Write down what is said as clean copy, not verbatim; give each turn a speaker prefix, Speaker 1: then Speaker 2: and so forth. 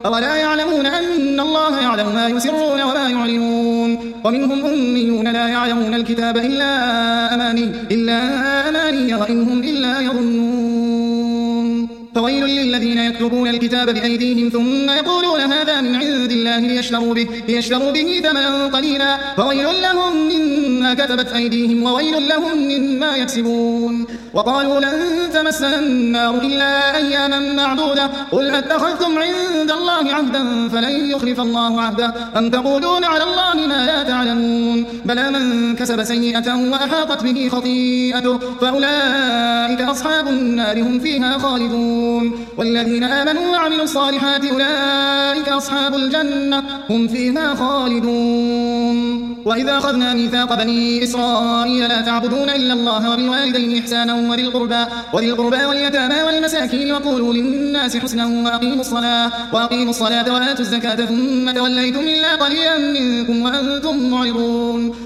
Speaker 1: أولا يعلمون أن الله يعلم ما يسرون وما يعلنون ومنهم أميون لا يعلمون الكتاب إلا أماني وإن هم إلا يظنون فويل للذين يكتبون الكتاب بأيديهم ثم يقولون هذا من عند الله ليشتروا به ثمنا قليلا فويل لهم مما كتبت أيديهم وويل لهم مما يكسبون وقالوا لن تمسنا النار إلا أياما معدودة قل أتخذتم عند الله عهدا فلن يخلف الله عهده أم تقولون على الله ما لا تعلمون بلى من كسب سيئة وأحاطت به خطيئته فأولئك أصحاب النار هم فيها خالدون والذين آمنوا وعملوا الصالحات أولئك أصحاب الجنة هم فيها خالدون وإذا أخذنا ميثاق بني إسرائيل لا تعبدون إلا الله وبالوالدين إحسانا وذي القربى واليتامى والمساكين وقولوا للناس حسنا وأقيموا الصلاة وآتوا الزكاة ثم توليتم إلا قليلا منكم وأنتم معرضون